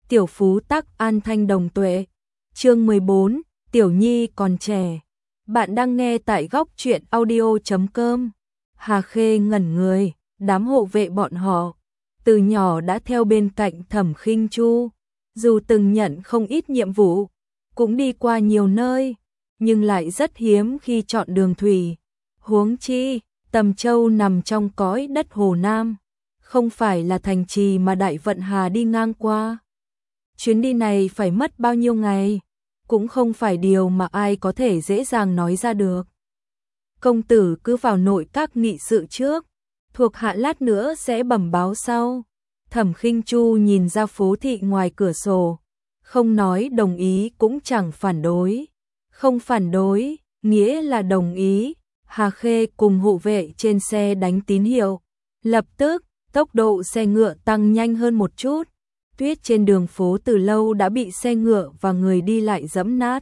tiểu phú tắc an thanh đồng tuệ. Chương 14, Tiểu Nhi còn trẻ. Bạn đang nghe tại góc truyện audio.com. Hà Khê ngẩn người, đám hộ vệ bọn họ từ nhỏ đã theo bên cạnh Thẩm Khinh Chu, dù từng nhận không ít nhiệm vụ, cũng đi qua nhiều nơi, nhưng lại rất hiếm khi chọn đường thủy. Huống chi, Tầm Châu nằm trong cõi đất Hồ Nam, không phải là thành trì mà Đại Vận Hà đi ngang qua. Chuyến đi này phải mất bao nhiêu ngày, cũng không phải điều mà ai có thể dễ dàng nói ra được. Công tử cứ vào nội các nghị sự trước, thuộc hạ lát nữa sẽ bẩm báo sau. Thẩm Khinh Chu nhìn ra phố thị ngoài cửa sổ, không nói đồng ý cũng chẳng phản đối. Không phản đối, nghĩa là đồng ý. Hà Khê cùng hộ vệ trên xe đánh tín hiệu. Lập tức, tốc độ xe ngựa tăng nhanh hơn một chút. Tuyết trên đường phố từ lâu đã bị xe ngựa và người đi lại dẫm nát,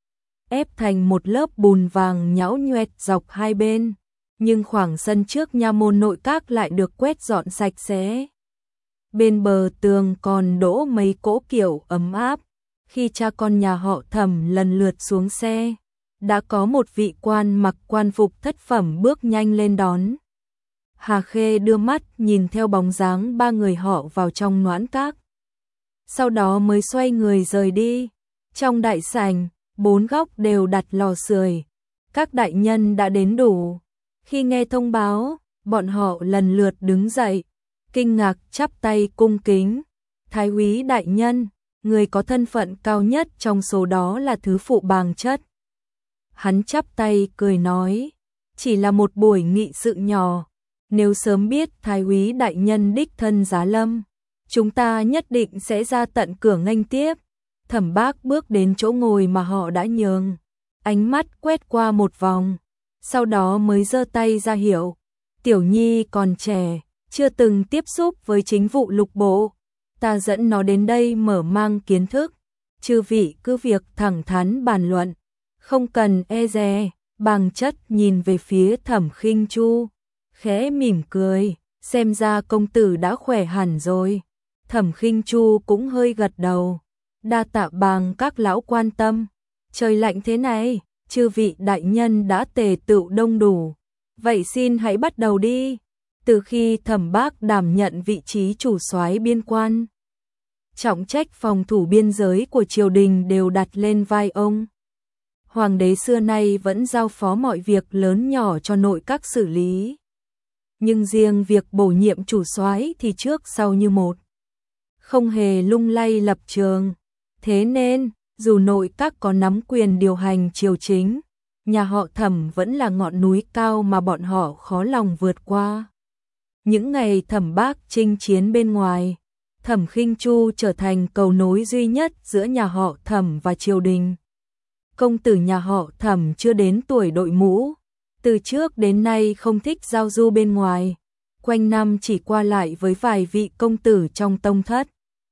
ép thành một lớp bùn vàng nhão nhoẹt dọc hai bên. Nhưng khoảng sân trước nha môn nội các lại được quét dọn sạch sẽ. Bên bờ tường còn đỗ mấy cỗ kiệu ấm áp. Khi cha con nhà họ Thẩm lần lượt xuống xe, đã có một vị quan mặc quan phục thất phẩm bước nhanh lên đón. Hà Khê đưa mắt nhìn theo bóng dáng ba người họ vào trong noãn các, sau đó mới xoay người rời đi. Trong đại sảnh, bốn góc đều đặt lò sưởi. Các đại nhân đã đến đủ. Khi nghe thông báo, bọn họ lần lượt đứng dậy, kinh ngạc chắp tay cung kính. Thái úy đại nhân, người có thân phận cao nhất trong số đó là thứ phụ bàng chất. Hắn chắp tay cười nói, chỉ là một buổi nghị sự nhỏ, nếu sớm biết thái úy đại nhân đích thân giá lâm, chúng ta nhất định sẽ ra tận cửa nghênh tiếp. Thẩm Bác bước đến chỗ ngồi mà họ đã nhường, ánh mắt quét qua một vòng, sau đó mới giơ tay ra hiệu. Tiểu Nhi còn trẻ, chưa từng tiếp xúc với chính vụ lục bộ, ta dẫn nó đến đây mở mang kiến thức. Chư vị cứ việc thẳng thắn bàn luận, không cần e dè. Bàng chất nhìn về phía Thẩm Khinh Chu, khẽ mỉm cười, xem ra công tử đã khỏe hẳn rồi. Thẩm Khinh Chu cũng hơi gật đầu, đa tạ bàng các lão quan tâm. Trời lạnh thế này, chư vị đại nhân đã tề tựu đông đủ, vậy xin hãy bắt đầu đi. Từ khi Thẩm Bác đảm nhận vị trí chủ soái biên quan, trọng trách phòng thủ biên giới của triều đình đều đặt lên vai ông. Hoàng đế xưa nay vẫn giao phó mọi việc lớn nhỏ cho nội các xử lý, nhưng riêng việc bổ nhiệm chủ soái thì trước sau như một, không hề lung lay lập trường. Thế nên, dù nội các có nắm quyền điều hành triều chính, nhà họ Thẩm vẫn là ngọn núi cao mà bọn họ khó lòng vượt qua. Những ngày Thẩm Bác chinh chiến bên ngoài, Thẩm Khinh Chu trở thành cầu nối duy nhất giữa nhà họ Thẩm và triều đình. Công tử nhà họ Thẩm chưa đến tuổi đội mũ, từ trước đến nay không thích giao du bên ngoài, quanh năm chỉ qua lại với vài vị công tử trong tông thất.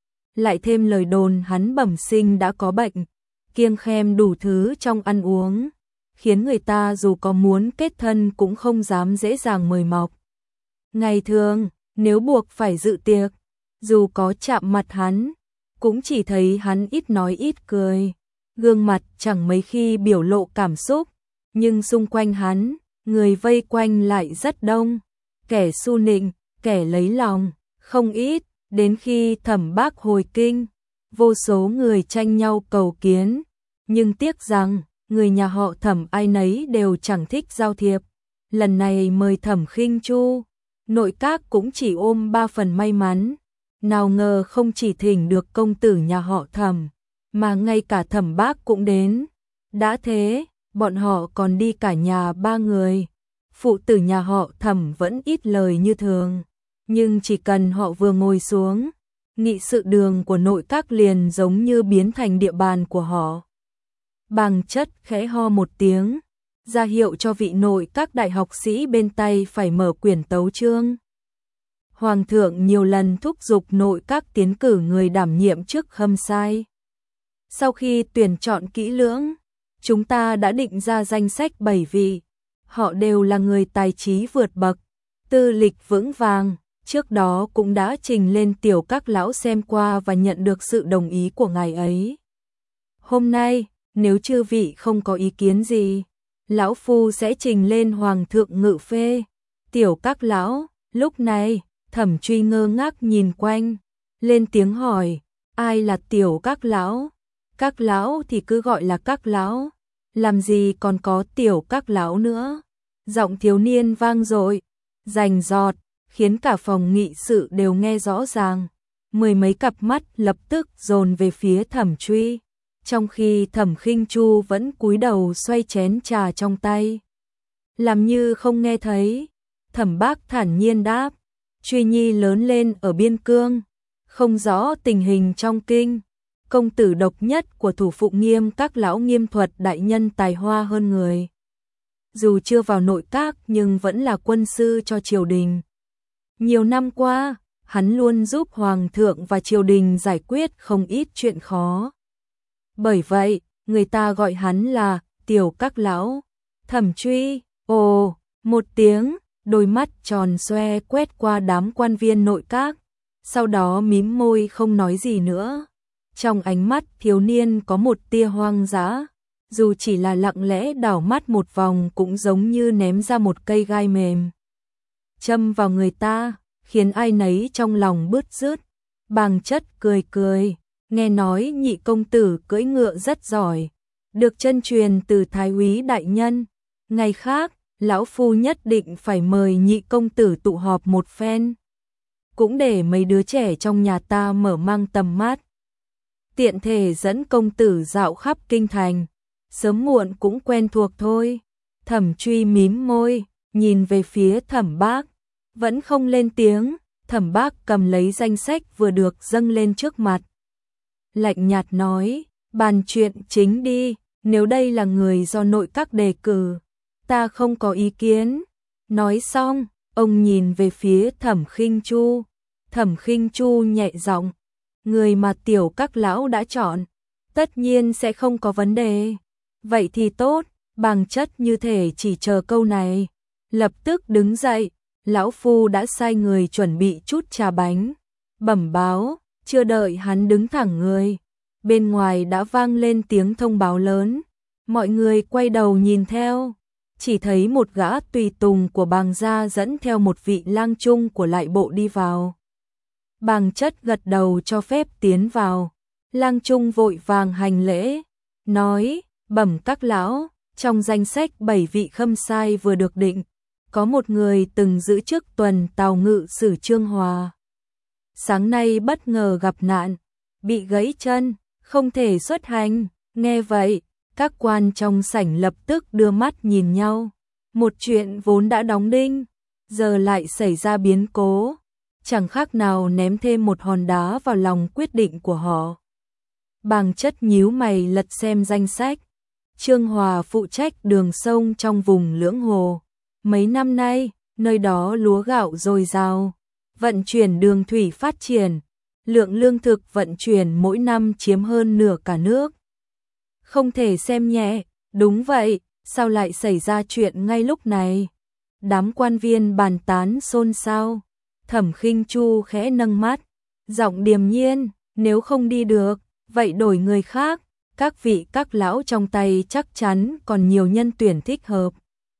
Lại thêm lời đồn hắn bẩm sinh đã có bệnh, kiêng khem đủ thứ trong ăn uống, khiến người ta dù có muốn kết thân cũng không dám dễ dàng mời mọc. Ngày thường, nếu buộc phải dự tiệc, dù có chạm mặt hắn, cũng chỉ thấy hắn ít nói ít cười, gương mặt chẳng mấy khi biểu lộ cảm xúc, nhưng xung quanh hắn, người vây quanh lại rất đông, kẻ su nịnh, kẻ lấy lòng, không ít. Đến khi Thẩm Bác hồi kinh, vô số người tranh nhau cầu kiến, nhưng tiếc rằng người nhà họ Thẩm ai nấy đều chẳng thích giao thiệp. Lần này mời Thẩm Khinh Chu, nội các cũng chỉ ôm 3 phần may mắn, nào ngờ không chỉ thỉnh được công tử nhà họ Thẩm, mà ngay cả Thẩm Bác cũng đến. Đã thế, bọn họ còn đi cả nhà 3 người. Phụ tử nhà họ Thẩm vẫn ít lời như thường, nhưng chỉ cần họ vừa ngồi xuống, nghị sự đường của nội các liền giống như biến thành địa bàn của họ. Bàng chất khẽ ho một tiếng, ra hiệu cho vị nội các đại học sĩ bên tay phải mở quyển tấu chương. Hoàng thượng nhiều lần thúc giục nội các tiến cử người đảm nhiệm chức khâm sai. Sau khi tuyển chọn kỹ lưỡng, chúng ta đã định ra danh sách 7 vị. Họ đều là người tài trí vượt bậc, tư lịch vững vàng, trước đó cũng đã trình lên Tiểu các lão xem qua và nhận được sự đồng ý của ngài ấy. Hôm nay, nếu chư vị không có ý kiến gì, lão phu sẽ trình lên Hoàng thượng ngự phê. Tiểu các lão, lúc này, Thẩm Truy ngơ ngác nhìn quanh, lên tiếng hỏi, ai là Tiểu các lão? Các lão thì cứ gọi là các lão, làm gì còn có Tiểu các lão nữa? Giọng thiếu niên vang dội, rành rọt, khiến cả phòng nghị sự đều nghe rõ ràng. Mười mấy cặp mắt lập tức dồn về phía Thẩm Truy, trong khi Thẩm Khinh Chu vẫn cúi đầu xoay chén trà trong tay, làm như không nghe thấy. Thẩm Bác thản nhiên đáp, Truy nhi lớn lên ở biên cương, không rõ tình hình trong kinh. Công tử độc nhất của thủ phụ Nghiêm các lão Nghiêm Thuật đại nhân tài hoa hơn người. Dù chưa vào nội các nhưng vẫn là quân sư cho triều đình. Nhiều năm qua, hắn luôn giúp hoàng thượng và triều đình giải quyết không ít chuyện khó. Bởi vậy, người ta gọi hắn là Tiểu các lão. Thẩm Truy, ồ, một tiếng, đôi mắt tròn xoe quét qua đám quan viên nội các, sau đó mím môi không nói gì nữa. Trong ánh mắt thiếu niên có một tia hoang dã, dù chỉ là lặng lẽ đảo mắt một vòng cũng giống như ném ra một cây gai mềm, châm vào người ta, khiến ai nấy trong lòng bứt rứt. Bàng Chất cười cười, nghe nói nhị công tử cưỡi ngựa rất giỏi, được chân truyền từ thái úy đại nhân. Ngày khác, lão phu nhất định phải mời nhị công tử tụ họp một phen, cũng để mấy đứa trẻ trong nhà ta mở mang tầm mắt. Tiện thể dẫn công tử dạo khắp kinh thành, sớm muộn cũng quen thuộc thôi. Thẩm Truy mím môi, nhìn về phía Thẩm Bác, vẫn không lên tiếng. Thẩm Bác cầm lấy danh sách vừa được dâng lên trước mặt, lạnh nhạt nói, bàn chuyện chính đi, nếu đây là người do nội các đề cử, ta không có ý kiến. Nói xong, ông nhìn về phía Thẩm Khinh Chu. Thẩm Khinh Chu nhẹ giọng, người mà Tiểu các lão đã chọn, tất nhiên sẽ không có vấn đề. Vậy thì tốt. Bàng Chất như thể chỉ chờ câu này, lập tức đứng dậy. Lão phu đã sai người chuẩn bị chút trà bánh, bẩm báo. Chưa đợi hắn đứng thẳng người, bên ngoài đã vang lên tiếng thông báo lớn. Mọi người quay đầu nhìn theo, chỉ thấy một gã tùy tùng của Bàng gia dẫn theo một vị lang trung của lại bộ đi vào. Bàng Chất gật đầu cho phép tiến vào. Lang trung vội vàng hành lễ, nói, bẩm các lão, trong danh sách 7 vị khâm sai vừa được định, có một người từng giữ chức tuần tào ngự sử Trương Hòa. Sáng nay bất ngờ gặp nạn, bị gãy chân, không thể xuất hành. Nghe vậy, các quan trong sảnh lập tức đưa mắt nhìn nhau. Một chuyện vốn đã đóng đinh, giờ lại xảy ra biến cố, chẳng khác nào ném thêm một hòn đá vào lòng quyết định của họ. Bàng Chất nhíu mày lật xem danh sách. Trương Hòa phụ trách đường sông trong vùng Lưỡng Hồ. Mấy năm nay, nơi đó lúa gạo dồi dào, vận chuyển đường thủy phát triển, lượng lương thực vận chuyển mỗi năm chiếm hơn nửa cả nước. Không thể xem nhẹ. Đúng vậy, sao lại xảy ra chuyện ngay lúc này? Đám quan viên bàn tán xôn xao. Thẩm Khinh Chu khẽ nâng mắt, giọng điềm nhiên, nếu không đi được, vậy đổi người khác. Các vị các lão trong tay chắc chắn còn nhiều nhân tuyển thích hợp.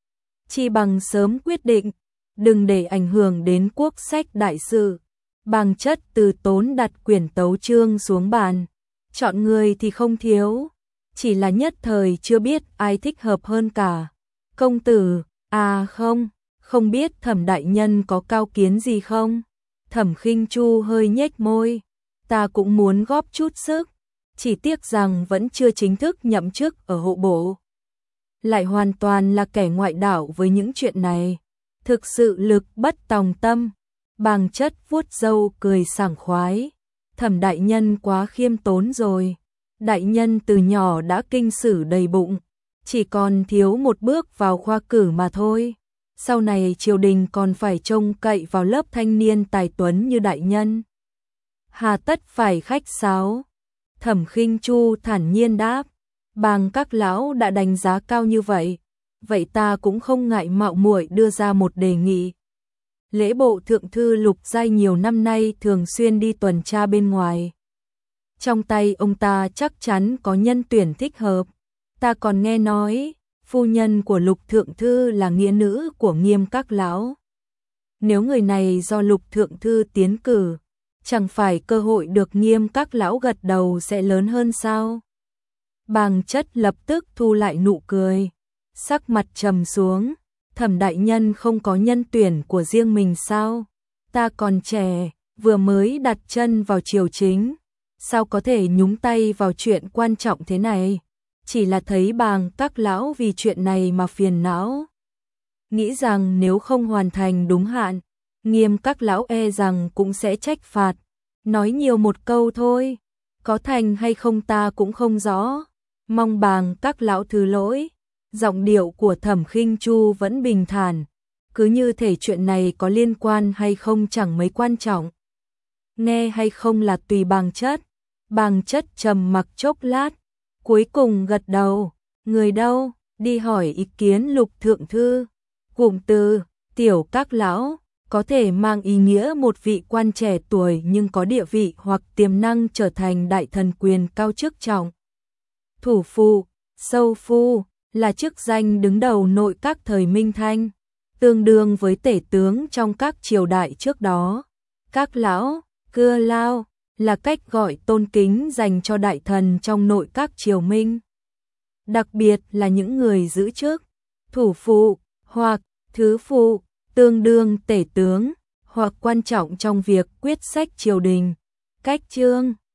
Chi bằng sớm quyết định, đừng để ảnh hưởng đến quốc sách đại sự. Bàng Chất từ tốn đặt quyển tấu chương xuống bàn. Chọn người thì không thiếu, chỉ là nhất thời chưa biết ai thích hợp hơn cả. Công tử, à không biết Thẩm đại nhân có cao kiến gì không? Thẩm Khinh Chu hơi nhếch môi, ta cũng muốn góp chút sức, chỉ tiếc rằng vẫn chưa chính thức nhậm chức ở hộ bộ. Lại hoàn toàn là kẻ ngoại đạo với những chuyện này, thực sự lực bất tòng tâm. Bàng Chất vuốt râu cười sảng khoái, Thẩm đại nhân quá khiêm tốn rồi. Đại nhân từ nhỏ đã kinh sử đầy bụng, chỉ còn thiếu một bước vào khoa cử mà thôi. Sau này triều đình còn phải trông cậy vào lớp thanh niên tài tuấn như đại nhân, hà tất phải khách sáo. Thẩm Khinh Chu thản nhiên đáp, Bàng các lão đã đánh giá cao như vậy, vậy ta cũng không ngại mạo muội đưa ra một đề nghị. Lễ bộ thượng thư Lục Giai nhiều năm nay thường xuyên đi tuần tra bên ngoài. Trong tay ông ta chắc chắn có nhân tuyển thích hợp. Ta còn nghe nói, phu nhân của Lục thượng thư là nghĩa nữ của Nghiêm các lão. Nếu người này do Lục thượng thư tiến cử, chẳng phải cơ hội được Nghiêm các lão gật đầu sẽ lớn hơn sao? Bàng Chất lập tức thu lại nụ cười, sắc mặt trầm xuống. Thẩm đại nhân không có nhân tuyển của riêng mình sao? Ta còn trẻ, vừa mới đặt chân vào triều chính, sao có thể nhúng tay vào chuyện quan trọng thế này? Chỉ là thấy Bàng các lão vì chuyện này mà phiền não. Nghĩ rằng nếu không hoàn thành đúng hạn, Nghiêm các lão e rằng cũng sẽ trách phạt. Nói nhiều một câu thôi, có thành hay không ta cũng không rõ. Mong Bàng các lão thứ lỗi. Giọng điệu của Thẩm Khinh Chu vẫn bình thản, cứ như thể chuyện này có liên quan hay không chẳng mấy quan trọng. Nghe hay không là tùy Bàng Chất. Bàng Chất trầm mặc chốc lát, cuối cùng gật đầu. Người đâu? Đi hỏi ý kiến Lục thượng thư. Cụm từ tiểu các lão có thể mang ý nghĩa một vị quan trẻ tuổi nhưng có địa vị hoặc tiềm năng trở thành đại thần quyền cao chức trọng. Thủ phụ, sâu phu là chức danh đứng đầu nội các thời Minh Thanh, tương đương với tể tướng trong các triều đại trước đó. Các lão, cưa lao là cách gọi tôn kính dành cho đại thần trong nội các triều Minh. Đặc biệt là những người giữ chức thủ phụ hoặc thứ phụ, tương đương tể tướng, hoặc quan trọng trong việc quyết sách triều đình. Cách chương